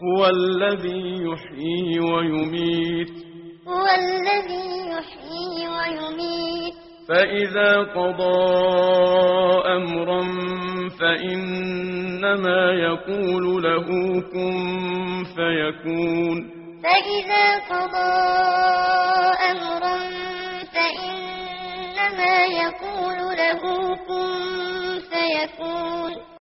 هو الذي يحيي ويميت هو الذي يحيي ويميت فإذا قضى أمرا فإنما يقول له كن فيكون فإذا قضى أمرا فإنما يقول له كن فيكون